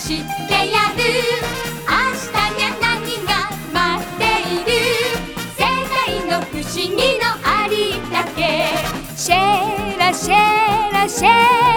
してやる。明日にゃ何が待っている。世界の不思議のありったけ。シェラシェラシェラ